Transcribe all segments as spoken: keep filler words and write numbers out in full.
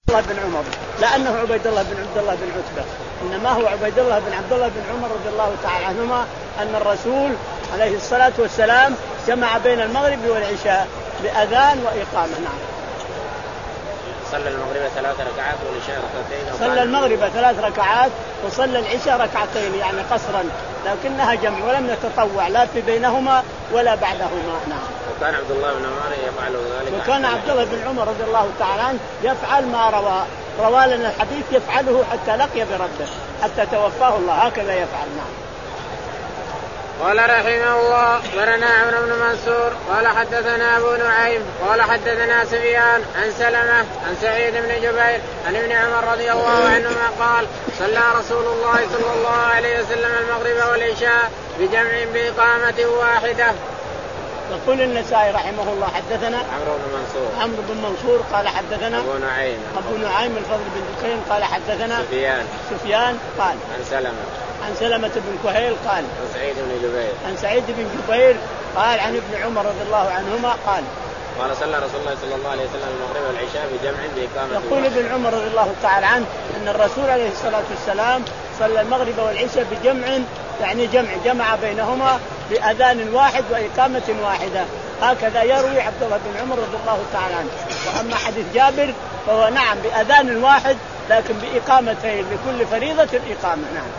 الله بن عمر لأنه عبيد الله بن عبد الله بن عتبة، إنما هو عبيد الله بن عبد الله بن عمر رضي الله تعالى عنهما أن الرسول عليه الصلاة والسلام جمع بين المغرب والعشاء بأذان وإقامة. نعم. صلى المغرب ثلاث ركعات والعشاء ركعتين. صلى المغرب ثلاث ركعات وصلى العشاء ركعتين يعني قصرا، لكنها جمع ولم يتطوع لا في بينهما ولا بعدهما. نعم. وكان عبد الله بن عمر يفعل ذلك. وكان عبد الله بن عمر رضي الله تعالى عنه يفعل ما روى روى لنا الحديث يفعله حتى لقي بربه حتى توفاه الله، هكذا يفعل. نعم. قال رحمه الله برنا عمرو بن منصور قال حدثنا أبو نعيم قال حدثنا سفيان عن سلمة عن سعيد بن جبير عن ابن عمر رضي الله عنهما قال صلى رسول الله صلى الله عليه وسلم المغرب والعشاء بجمع بإقامة واحدة. يقول النسائي رحمه الله حدثنا عمرو بن منصور عمرو بن منصور قال حدثنا أبو نعيم أبو نعيم الفضل بن دكين قال حدثنا سفيان سفيان قال عن سلمة عن سلمة بن كهيل قال عن سعيد بن جبير عن سعيد بن جبير قال عن ابن عمر رضي الله عنهما قال قال صلى رسول الله صلى الله عليه وسلم المغرب والعشاء بجمع بإقامة. يقول ابن عمر رضي الله تعالى عنه أن الرسول عليه الصلاة والسلام صلى المغرب والعشاء بجمع يعني جمع جمع بينهما بأذان واحد وإقامة واحدة، هكذا يروي عبد الله بن عمر رضي الله تعالى عنه. وأما حديث جابر فهو نعم بأذان واحد لكن بإقامتين لكل فريضة إقامة. نعم.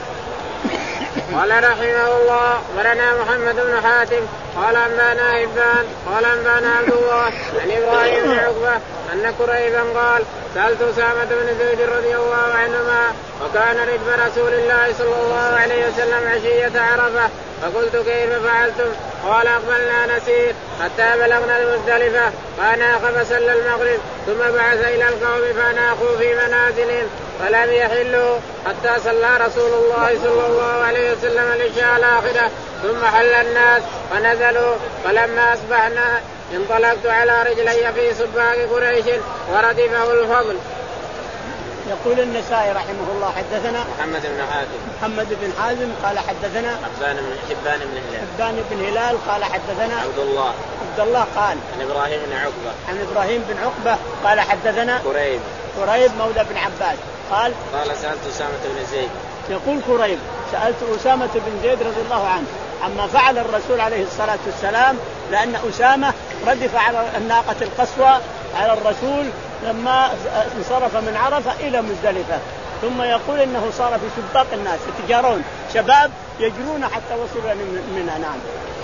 قال رحمه الله برنا محمد بن حاتم قال أنبانا هبان قال أنبانا عبد الله عن إبراهيم بن عقبة أن كريبا قال سألت أسامة بن زيد رضي الله عنهما وكان ردف رسول الله صلى الله عليه وسلم عشية عرفة فقلت كيف فعلتم؟ قال أقبلنا نسير حتى بلغنا المزدلفة فأناخ فصلى المغرب ثم بعث إلى القوم فأناخوا في منازلهم فلم يحلوا حتى صلى رسول الله صلى الله عليه وسلم العشاء الآخرة ثم حل الناس فنزلوا فلما أصبحنا انطلقت على رجلي في سباق قريش وردفه الفضل. يقول النسائي رحمه الله حدثنا محمد بن حاتم محمد بن حازم قال حدثنا حبان بن حبان بن هلال حبان بن هلال قال حدثنا عبد الله عبد الله قال عن إبراهيم بن عقبة عن إبراهيم بن عقبة قال حدثنا كريب كريب مولى بن عباس قال قال سألت أسامة بن زيد يقول كريب سألت أسامة بن زيد رضي الله عنه عما فعل الرسول عليه الصلاة والسلام، لأن أسامة ردف على الناقة القصوى على الرسول لما انصرف من عرفة إلى مزدلفة، ثم يقول إنه صار في سباق الناس يتجارون شباب يجرون حتى وصلوا منها. نعم.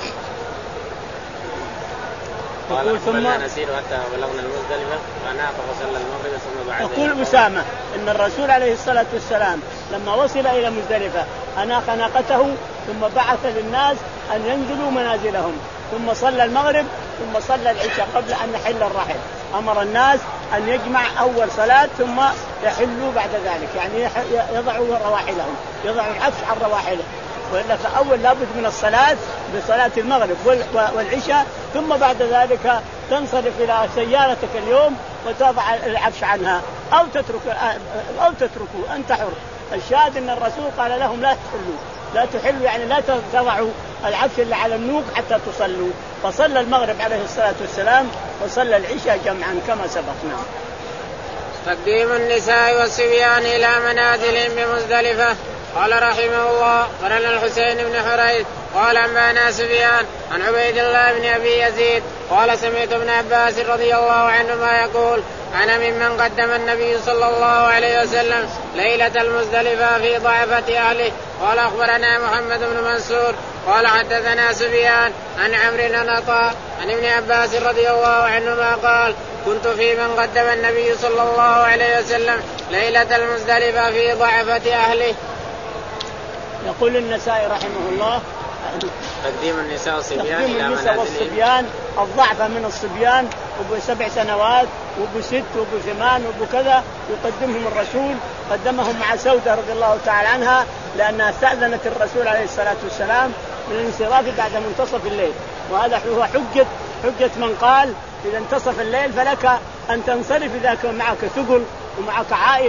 يقول ثم نسير حتى بلغنا المزدلفة فأناخ فصلى المغرب ثم بعد. يقول أسامة إن الرسول عليه الصلاة والسلام لما وصل إلى مزدلفة أناخ ناقته ثم بعث للناس أن ينزلوا منازلهم ثم صلى المغرب ثم صلى العشاء قبل أن يحل الرحل. أمر الناس أن يجمع أول صلاة ثم يحلوا بعد ذلك، يعني يضعوا رواحلهم يضعوا العفش عن رواحلهم، وإلا فأول لابد من الصلاة بصلاة المغرب والعشاء ثم بعد ذلك تنصرف إلى سيارتك اليوم وتضع العفش عنها أو تترك أو تتركوا أنت حر. الشاهد أن الرسول قال لهم لا تحلوا لا تحلوا يعني لا تضعوا العفش اللي على النوق حتى تصلوا، فصلى المغرب عليه الصلاة والسلام وصلى العشاء جمعا كما سبقنا. تقديم النساء والصبيان إلى منازلهم بمزدلفة. قال رحمه الله قال الحسين بن حريث قال أنبانا سفيان عن عبيد الله بن أبي يزيد قال سمعت ابن عباس رضي الله عنهما يقول أنا ممن قدم النبي صلى الله عليه وسلم ليلة المزدلفة في ضعفة أهله. قال أخبرنا محمد بن منصور قال حدثنا سفيان عن عمرو بن عطاء عن ابن عباس رضي الله عنهما قال كنت في من قدم النبي صلى الله عليه وسلم ليلة المزدلفة في ضعفة أهله. يقول النسائي رحمه الله تقديم النساء والصبيان تقديم النساء والصبيان الضعفة من الصبيان وابو سبع سنوات وابو ست وابو ثمان وابو كذا يقدمهم الرسول، قدمهم مع سودة رضي الله تعالى عنها لأنها استأذنت الرسول عليه الصلاة والسلام بالانصراف بعد منتصف الليل، وهذا هو حجة حجة من قال إذا انتصف الليل فلك أن تنصرف إذا كان معك ثقل ومعك عائلة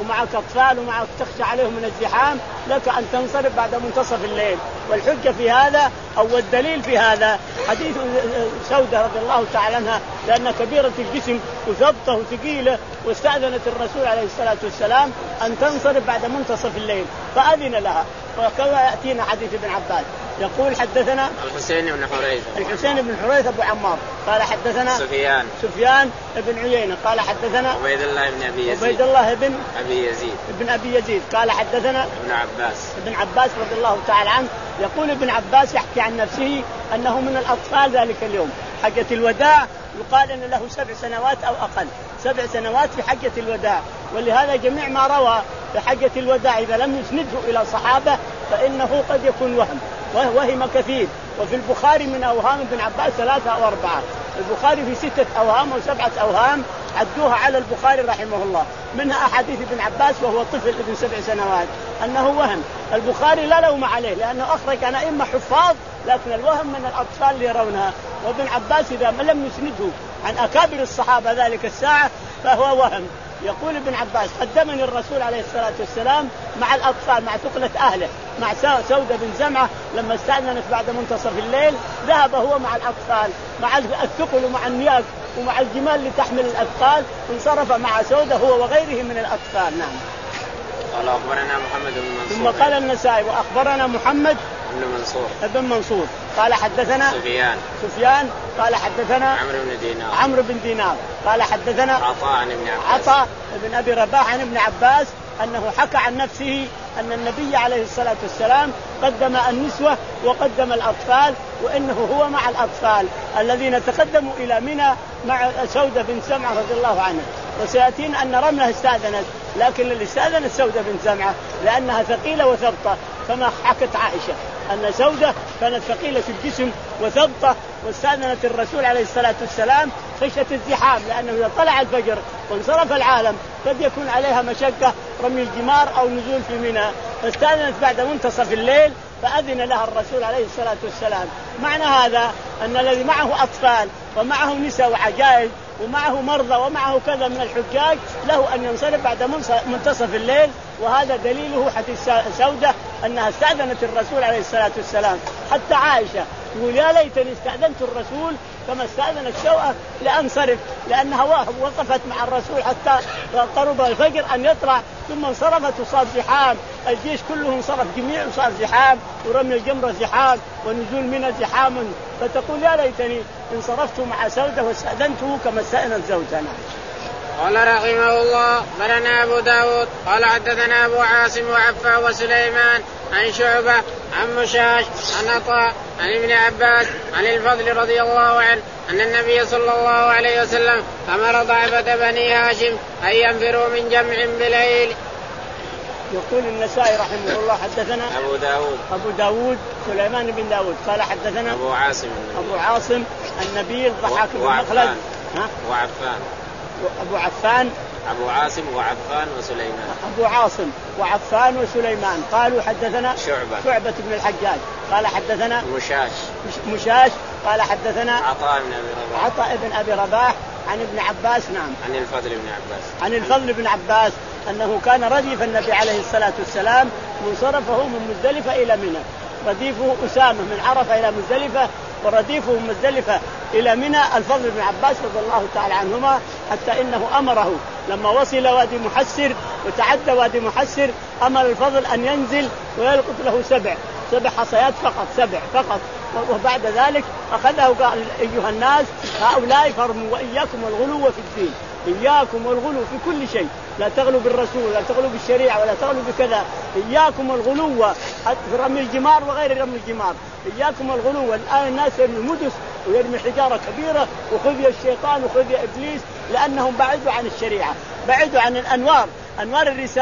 ومعك أطفال ومعك تخشى عليهم من الزحام لك أن تنصرف بعد منتصف الليل. والحجة في هذا أو الدليل في هذا حديث سودة رضي الله تعالى عنها لأن كبيرة الجسم وثبطة وثقيلة واستأذنت الرسول عليه الصلاة والسلام أن تنصرف بعد منتصف الليل فأذن لها. وكما يأتينا حديث ابن عباس يقول حدثنا الحسين بن حريث الحسين بن حريث أبو عمار قال حدثنا سفيان سفيان بن عيينة قال حدثنا عبيد الله بن أبي يزيد عبيد الله بن أبي يزيد ابن أبي يزيد قال حدثنا ابن عباس ابن عباس رضي الله تعالى عنه يقول ابن عباس يحكي عن نفسه أنه من الأطفال ذلك اليوم حجة الوداع يقال أن له سبع سنوات أو أقل سبع سنوات في حجة الوداع. ولهذا جميع ما روى في حجة الوداع إذا لم يسنده إلى صحابة فإنه قد يكون وهم وهم كثير. وفي البخاري من أوهام ابن عباس ثلاثة أو أربعة. البخاري في ستة أوهام وسبعة أوهام عدوها على البخاري رحمه الله منها أحاديث ابن عباس وهو طفل ابن سبع سنوات أنه وهم. البخاري لا لوم عليه لأنه أخرج عن أئمة حفاظ لكن الوهم من الأطفال اللي يرونها. وابن عباس إذا لم يسنده عن أكابر الصحابة ذلك الساعة فهو وهم. يقول ابن عباس قدمني الرسول عليه الصلاة والسلام مع الأطفال مع ثقلة أهله مع سودة بن زمعة لما استأذنت بعد منتصف الليل ذهب هو مع الأطفال مع الثقل ومع النياق ومع الجمال اللي تحمل الأثقال انصرف مع سودة هو وغيره من الأطفال. نعم. قال أخبرنا محمد بن منصور. ثم قال النسائي وأخبرنا محمد بن منصور ابن منصور قال حدثنا سفيان سفيان قال حدثنا عمرو بن دينار عمرو بن دينار قال حدثنا عطاء عن ابن عباس عطاء بن أبي رباح عن ابن عباس أنه حكى عن نفسه أن النبي عليه الصلاة والسلام قدم النسوة وقدم الأطفال وإنه هو مع الأطفال الذين تقدموا إلى منى مع سودة بن زمعة رضي الله عنه. وسيأتين أن رملة استأذنت لكن اللي استأذنت سودة بن زمعة لأنها ثقيلة وثبطة كما حكت عائشة أن سودة كانت ثقيلة في الجسم وثبطة واستأذنت الرسول عليه الصلاة والسلام خشية الزحام لأنه إذا طلع الفجر وانصرف العالم قد يكون عليها مشقة رمي الجمار أو نزول في منى فاستأذنت بعد منتصف الليل فأذن لها الرسول عليه الصلاة والسلام. معنى هذا أن الذي معه أطفال ومعه نساء وعجائز ومعه مرضى ومعه كذا من الحجاج له أن ينصرف بعد منتصف الليل. وهذا دليله حديث سودة أنها استأذنت الرسول عليه الصلاة والسلام. حتى عائشة يقول يا ليتني استأذنت الرسول كما استأذنت سوءة لأنصرف لأنها وقفت مع الرسول حتى قرب الفجر أن يطلع ثم انصرفت وصار زحام الجيش كله انصرف جميع وصار زحام ورمي الجمرة زحام ونزول منى زحام فتقول يا ليتني انصرفت مع سودة واستأذنته كما استأذنت زوجنا. قال رحمه الله بلنا أبو داود قال حدثنا أبو عاصم وعفان وسليمان عن شعبة عن مشاش عن عطاء عن ابن عباس عن الفضل رضي الله عنه أن النبي صلى الله عليه وسلم أمر ضعفة بني هاشم أن ينفروا من جمع بليل. يقول النسائي رحمه الله حدثنا أبو داود أبو داود سليمان بن داود قال حدثنا أبو عاصم أبو عاصم النبيل ضحاك بن مخلد وعفان أبو عفان أبو عاصم وعفان وسليمان أبو عاصم وعفان وسليمان قالوا حدثنا شعبة شعبة بن الحجاج قال حدثنا مشاش مشاش قال حدثنا عطاء بن أبي رباح عطاء بن أبي رباح عن ابن عباس. نعم. عن الفضل بن عباس عن الفضل بن عباس أنه كان رديف النبي عليه الصلاة والسلام منصرفه من مزدلفة إلى منى. رديفه أسامة من عرفة إلى مزدلفة ورديفه من مزدلفة إلى منى الفضل بن عباس رضي الله تعالى عنهما حتى إنه أمره لما وصل وادي محسر وتعدى وادي محسر أمر الفضل أن ينزل ويلقط له سبع سبع حصيات فقط سبع فقط. وبعد ذلك أخذه وقال أيها الناس هؤلاء فرموا وإياكم والغلو في الدين إياكم والغلو في كل شيء لا تغلوا بالرسول ولا تغلوا بالشريعة ولا تغلوا بكذا إياكم والغلو في رمي الجمار وغير رمي الجمار إياكم والغلو. الآن الناس يرمي المدس ويرمي حجارة كبيرة وخذي الشيطان وخذي إبليس لأنهم بعدوا عن الشريعة بعدوا عن الأنوار أنوار الرسالة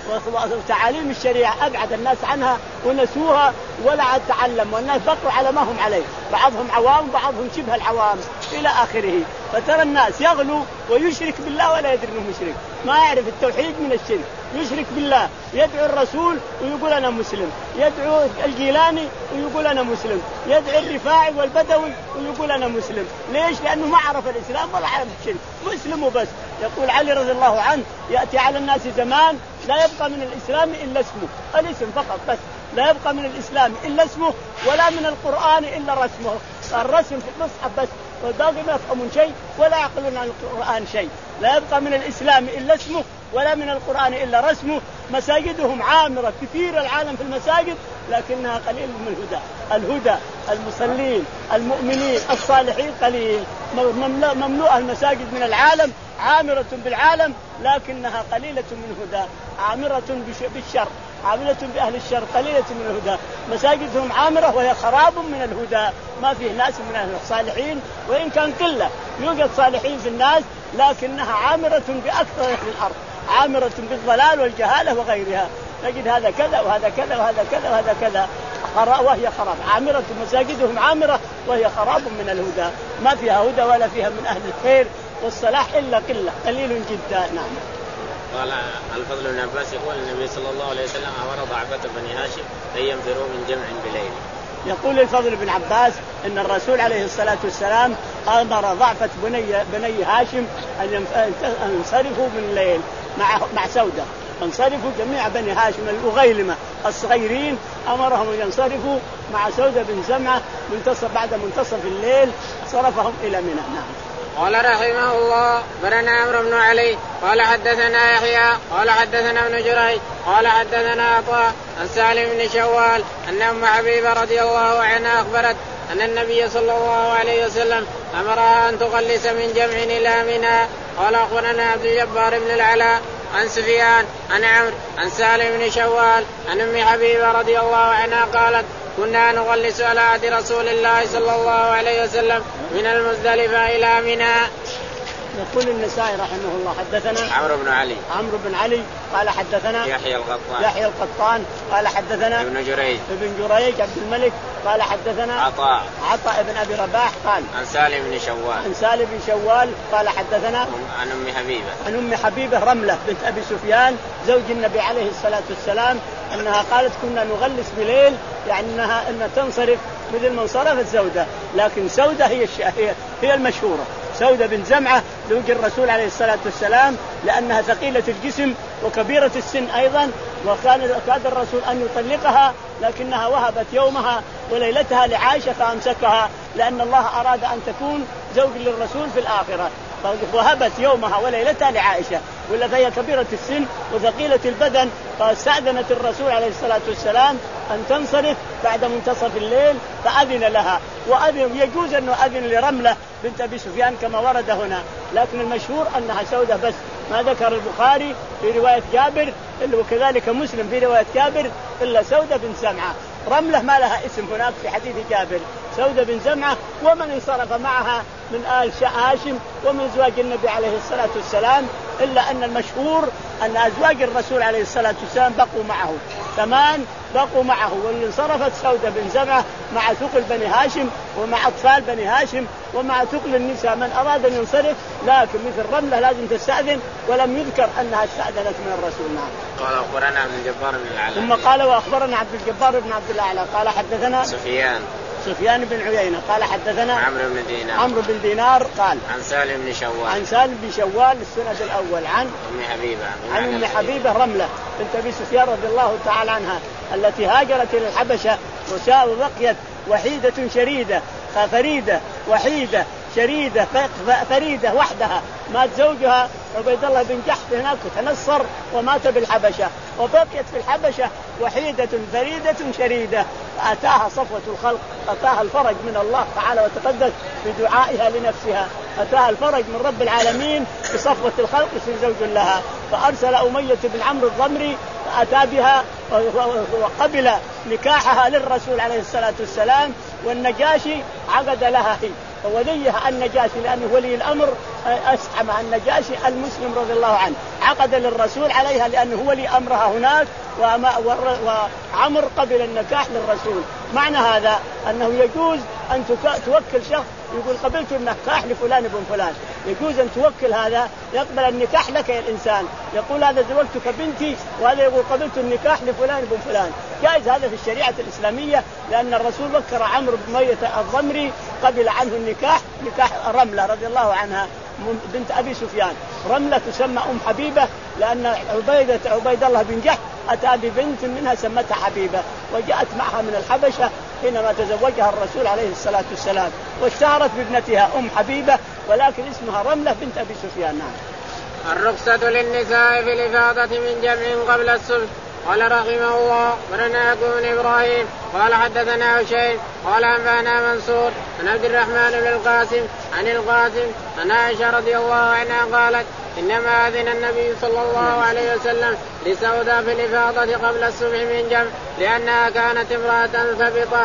وتعاليم الشريعة أبعد الناس عنها ونسوها ولا عاد تعلم، والناس بقوا على ما هم عليه، بعضهم عوام بعضهم شبه العوام إلى آخره. فترى الناس يغلو ويشرك بالله ولا يدري أنه مشرك، ما يعرف التوحيد من الشرك، يشرك بالله، يدعو الرسول ويقول أنا مسلم، يدعو الجيلاني ويقول أنا مسلم، يدعو الرفاعي والبدوي ويقول أنا مسلم. ليش؟ لأنه ما عرف الإسلام ولا عرف الشرك، مسلم وبس. يقول علي رضي الله عنه يأتي على الناس زمان لا يبقى من الإسلام إلا اسمه، الاسم فقط بس، لا يبقى من الإسلام إلا اسمه ولا من القرآن إلا رسمه، الرسم في المصحف بس، والباقي ما يفهمون شيء ولا يعقلون عن القرآن شيء. لا يبقى من الإسلام إلا اسمه ولا من القرآن إلا رسمه. مساجدهم عامرة، كثير العالم في المساجد لكنها قليل من الهدى. الهدى المصلين المؤمنين الصالحين قليل، مملوءة المساجد من العالم، عامرة بالعالم لكنها قليلة من الهدى، عامرة بالشر، عاملة بأهل الشر، قليلة من الهدى. مساجدهم عامرة وهي خراب من الهدى، ما فيه ناس من أهل الصالحين، وإن كان قلة يوجد صالحين في الناس لكنها عامرة بأكثر أهل الأرض، عامرة بالضلال والجهالة وغيرها. نجد هذا كذا وهذا كذا وهذا كذا وهذا كذا وهي خراب، عامرة مساجدهم عامرة وهي خراب من الهدى، ما فيها هدى ولا فيها من أهل الخير والصلاح إلا قلة، قليل جدا. نعم. قال الفضل بن عباس يقول النبي صلى الله عليه وسلم أمر ضعفة بني هاشم أن ينفروا من جمع بليل. يقول الفضل بن عباس إن الرسول عليه الصلاة والسلام أمر ضعفة بني, بني هاشم أن ينصرفوا من الليل مع, مع سودة، انصرفوا جميع بني هاشم الأغيلمة الصغيرين، أمرهم أن ينصرفوا مع سودة بن زمعة منتصف بعد منتصف الليل صرفهم إلى منى. نعم. قال رحمه الله برنا عمرو بن علي قال حدثنا يحيى قال حدثنا ابن جريج قال حدثنا عطاء عن سالم بن شوال أن أم حبيبة رضي الله عنها أخبرت أن النبي صلى الله عليه وسلم أمرها أن تغلس من جمع إلى منى. قال أخبرنا عبد الجبار بن العلاء عن سفيان عن عمرو عن سالم بن شوال عن أم حبيبة رضي الله عنها قالت كنا نغلس على عهد رسول الله صلى الله عليه وسلم من المزدلفة إلى منى. يقول النسائي رحمه الله حدثنا عمرو بن علي عمرو بن علي قال حدثنا يحيى القطان يحيى القطان قال حدثنا ابن جريج ابن جريج عبد الملك قال حدثنا عطاء عطاء بن أبي رباح قال عن سالم بن شوال عن سالم بن شوال قال حدثنا عن أم حبيبة عن أم حبيبة رملة بنت أبي سفيان زوج النبي عليه الصلاة والسلام أنها قالت كنا نغلس بليل، يعني أنها أن تنصرف مثل ما انصرفت سودة، لكن سودة هي هي هي المشهورة، سودة بن زمعة زوج الرسول عليه الصلاة والسلام، لأنها ثقيلة الجسم وكبيرة السن أيضا، وكان كاد الرسول أن يطلقها لكنها وهبت يومها وليلتها لعائشة فأمسكها، لأن الله أراد أن تكون زوج للرسول في الآخرة، وهبت يومها وليلتها لعائشة، ولا فهي كبيرة السن وثقيلة البدن، فاستأذنت الرسول عليه الصلاة والسلام أن تنصرف بعد منتصف الليل فأذن لها، وأذن يجوز أنه أذن لرملة بنت أبي سفيان كما ورد هنا، لكن المشهور أنها سودة بس، ما ذكر البخاري في رواية جابر وكذلك مسلم في رواية جابر إلا سودة بن زمعة. رملة ما لها اسم هناك في حديث جابر، سودة بن زمعة ومن انصرف معها من آل هاشم ومن زواج النبي عليه الصلاة والسلام، إلا أن المشهور أن أزواج الرسول عليه الصلاة والسلام بقوا معه ثمان، بقوا معه، واللي انصرفت سودة بن زمعة مع ثقل بني هاشم ومع أطفال بني هاشم ومع ثقل النساء من أراد أن ينصرف، لكن مثل رملة لازم تستأذن ولم يذكر أنها استأذنت من الرسول. نعم. قال أخبرنا عبد الجبار بن العلاء ثم قال وأخبرنا عبد الجبار بن عبد الأعلى قال حدثنا سفيان سفيان بن عيينة قال حدثنا عمرو بن دينار عمرو بن دينار قال عن سالم بن شوال عن سالم بن شوال السند الأول عن أم حبيبة عن أم حبيبة رملة بنت أبي سفيان رضي الله تعالى عنها التي هاجرت إلى الحبشة وبقيت وحيدة شريدة فريدة وحيدة شريدة فريدة وحدها، مات زوجها عبيد الله بن جحش هناك تنصر ومات بالحبشة، وبقيت في الحبشة وحيدة فريدة شريدة، فأتاها صفوة الخلق، أتاها الفرج من الله تعالى وتقدس بدعائها لنفسها، أتاها الفرج من رب العالمين بصفوة الخلق يصير زوج لها، فأرسل أمية بن عمرو الضمري فأتى بها وقبل نكاحها للرسول عليه الصلاة والسلام، والنجاشي عقد لها هي وليها النجاشي لأنه ولي الأمر أسحم النجاشي المسلم رضي الله عنه، عقد للرسول عليها لأنه ولي أمرها هناك، وعمر قبل النكاح للرسول. معنى هذا أنه يجوز أن توكل شخص يقول قبلت النكاح لفلان بن فلان، يجوز أن توكل هذا يقبل النكاح لك يا الإنسان، يقول هذا زوجتك بنتي، وهذا يقول قبلت النكاح لفلان بن فلان. جائز هذا في الشريعة الإسلامية، لأن الرسول وكر عمرو بن أمية الضمري قبل عنه النكاح، نكاح رملة رضي الله عنها بنت أبي سفيان. رملة تسمى أم حبيبة لأن عبيدة عبيد الله بن جحش أتى ببنت منها سمتها حبيبة، وجاءت معها من الحبشة حينما تزوجها الرسول عليه الصلاة والسلام، واشتهرت بابنتها أم حبيبة، ولكن اسمها رملة بنت أبي سفيان. نعم. الرخصة للنساء في الإفاضة من جمع قبل الصبح. قال رحمه الله ولنا بن إبراهيم قال حدثنا هشيم قال أنبانا منصور عن عبد الرحمن بن القاسم عن القاسم عن عائشة رضي الله عنها قالت إنما أذن النبي صلى الله عليه وسلم لسوداء في الإفاضة قبل الصبح من جمع لأنها كانت امرأة ثبطة.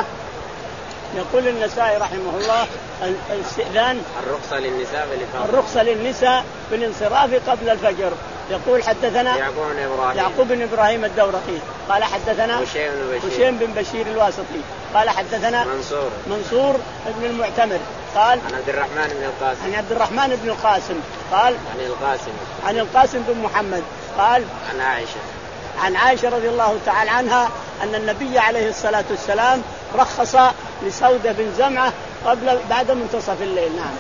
يقول النسائي رحمه الله الاستئذان الرخصة للنساء بالإفاضة الرخصة للنساء بالانصراف قبل الفجر. يقول حدثنا يعقوب بن إبراهيم يعقوب بن إبراهيم الدورقي قال حدثنا هشيم بن بشير الواسطي قال حدثنا منصور منصور بن المعتمر قال عن عبد الرحمن بن القاسم عن عبد الرحمن بن القاسم قال عن القاسم عن القاسم بن محمد قال عن عائشة عن عائشة رضي الله تعالى عنها أن النبي عليه الصلاة والسلام رخص لسودة بن زمعة قبل بعد منتصف الليل. نعم.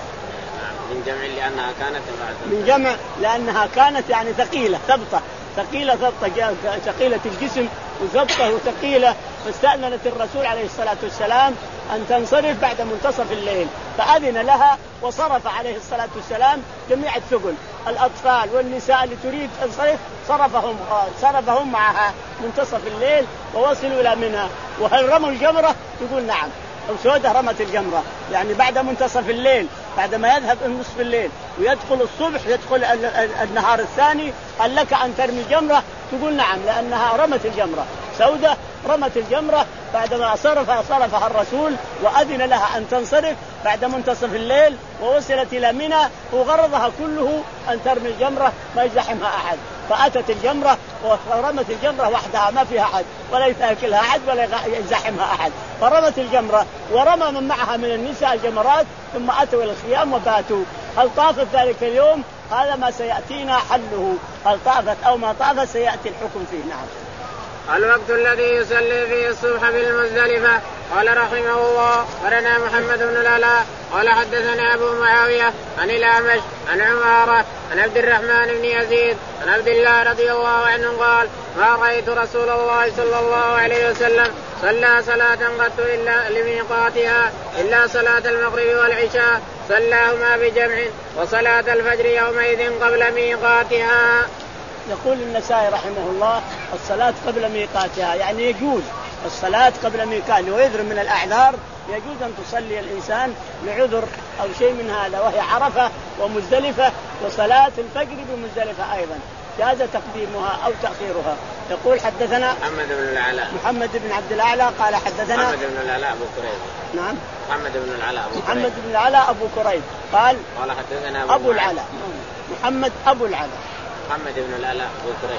من جمع لأنها كانت من جمع لأنها كانت يعني ثقيلة ثبطة ثقيلة ثبطة ثقيلة الجسم وثبطة وثقيلة، فاستأذنت الرسول عليه الصلاة والسلام أن تنصرف بعد منتصف الليل، فأذن لها وصرف عليه الصلاة والسلام جميع الثقل، الأطفال والنساء اللي تريد تنصرف صرفهم صرفهم معها منتصف الليل ووصلوا إلى منها. وهل رموا الجمرة؟ يقول نعم، سودة رمت الجمرة يعني بعد منتصف الليل، بعد ما يذهب نصف الليل ويدخل الصبح يدخل النهار الثاني، هل لك أن ترمي جمرة؟ تقول نعم، لأنها رمت الجمرة. سودة رمت الجمرة بعدما صرفها صرفها الرسول وأذن لها أن تنصرف بعد منتصف الليل، ووصلت إلى منى وغرضها كله أن ترمي الجمرة ما يزحمها أحد، فأتت الجمرة ورمت الجمرة وحدها ما فيها أحد ولا يتأكلها أحد ولا يزحمها أحد، فرمت الجمرة ورمى من معها من النساء الجمرات، ثم أتوا إلى الخيام وباتوا. هل طافت ذلك اليوم؟ هذا ما سيأتينا حله، هل طافت أو ما طافت سيأتي الحكم فيه. نعم. الوقت الذي يصلي فيه الصبح بالمزدلفة. قال رحمه الله ولنا محمد بن العلاء قال حدثنا أبو معاوية عن الأعمش عن عمارة عن عبد الرحمن بن يزيد عن عبد الله رضي الله عنه قال ما رأيت رسول الله صلى الله عليه وسلم صلى صلاة قط إلا لميقاتها إلا صلاة المغرب والعشاء صلاهما بجمع وصلاة الفجر يومئذ قبل ميقاتها. يقول النسائي رحمه الله الصلاة قبل ميقاتها يعني يجوز الصلاة قبل ميقاتها، ويذر من الأعذار يجوز أن تصلي الإنسان لعذر أو شيء من هذا، وهي عرفة ومزدلفة، وصلاة الفجر بمزدلفة أيضا جاز تقديمها أو تأخيرها. يقول حدثنا محمد بن العلاء محمد بن عبد الأعلى قال حدثنا محمد بن العلاء أبو كريب. نعم. محمد بن العلاء أبو كريب. محمد بن العلاء أبو كريب قال قال حدثنا أبو, أبو العلاء محمد أبو العلاء محمد بن العلاء أبو كريب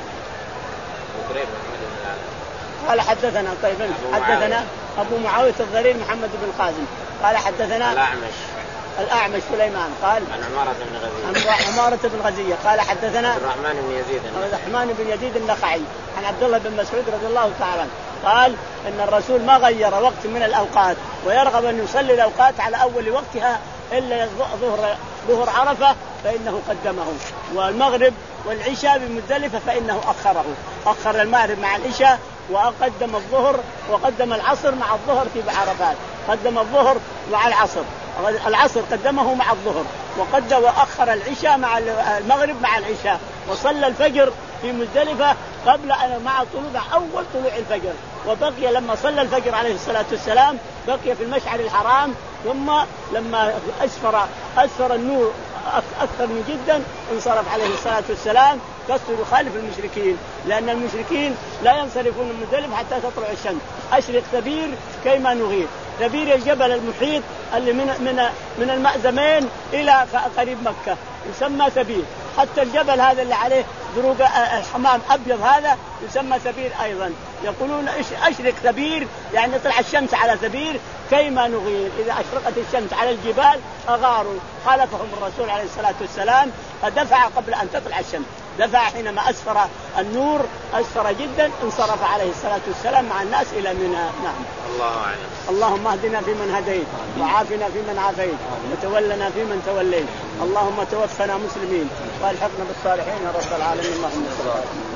أبو كريب محمد بن العلاء قال حدثنا طيب حدثنا أبو معاوية الضرير محمد بن القاسم قال حدثنا الأعمش الأعمش سليمان قال عن عمارة بن غزية عن عمارة بن غزية قال حدثنا عبد الرحمن بن يزيد عبد الرحمن بن يزيد النخعي عن عبد الله بن مسعود رضي الله تعالى قال إن الرسول ما غير وقت من الأوقات، ويرغب أن يصلي الأوقات على أول وقتها إلا ظهر ظهر عرفة فإنه قدمه، والمغرب والعشاء بمزدلفة فإنه أخره، أخر المغرب مع العشاء وقدم الظهر وقدم العصر مع الظهر في عرفات، قدم الظهر مع العصر، العصر قدمه مع الظهر، وقدم وأخر العشاء مع المغرب مع العشاء، وصلى الفجر في مزدلفة قبل أن مع طلوع أول طلوع الفجر، وبقي لما صلى الفجر عليه الصلاة والسلام بقي في المشعر الحرام، ثم لما أسفر أسفر النور أكثر من جدا انصرف عليه الصلاة والسلام قصد يخالف المشركين، لأن المشركين لا ينصرفون من مزدلفة حتى تطلع الشمس، أشرق كبير كيما نغير، سبير الجبل المحيط اللي من من من المأزمين إلى قريب مكة يسمى سبير. حتى الجبل هذا اللي عليه دروق الحمام أبيض هذا يسمى سبير أيضا. يقولون أشرق سبير يعني طلع الشمس على سبير كيما نغير، إذا أشرقت الشمس على الجبال أغاروا. خالفهم الرسول عليه الصلاة والسلام فدفع قبل أن تطلع الشمس، دفع حينما أسفر النور أسفر جدا انصرف عليه الصلاة والسلام مع الناس إلى منى. نعم. الله أعلم. اللهم اهدنا فيمن هديت وعافنا فيمن عافيت وتولنا فيمن توليت. اللهم توفنا مسلمين والحقنا بالصالحين يا رب العالمين. اللهم صل على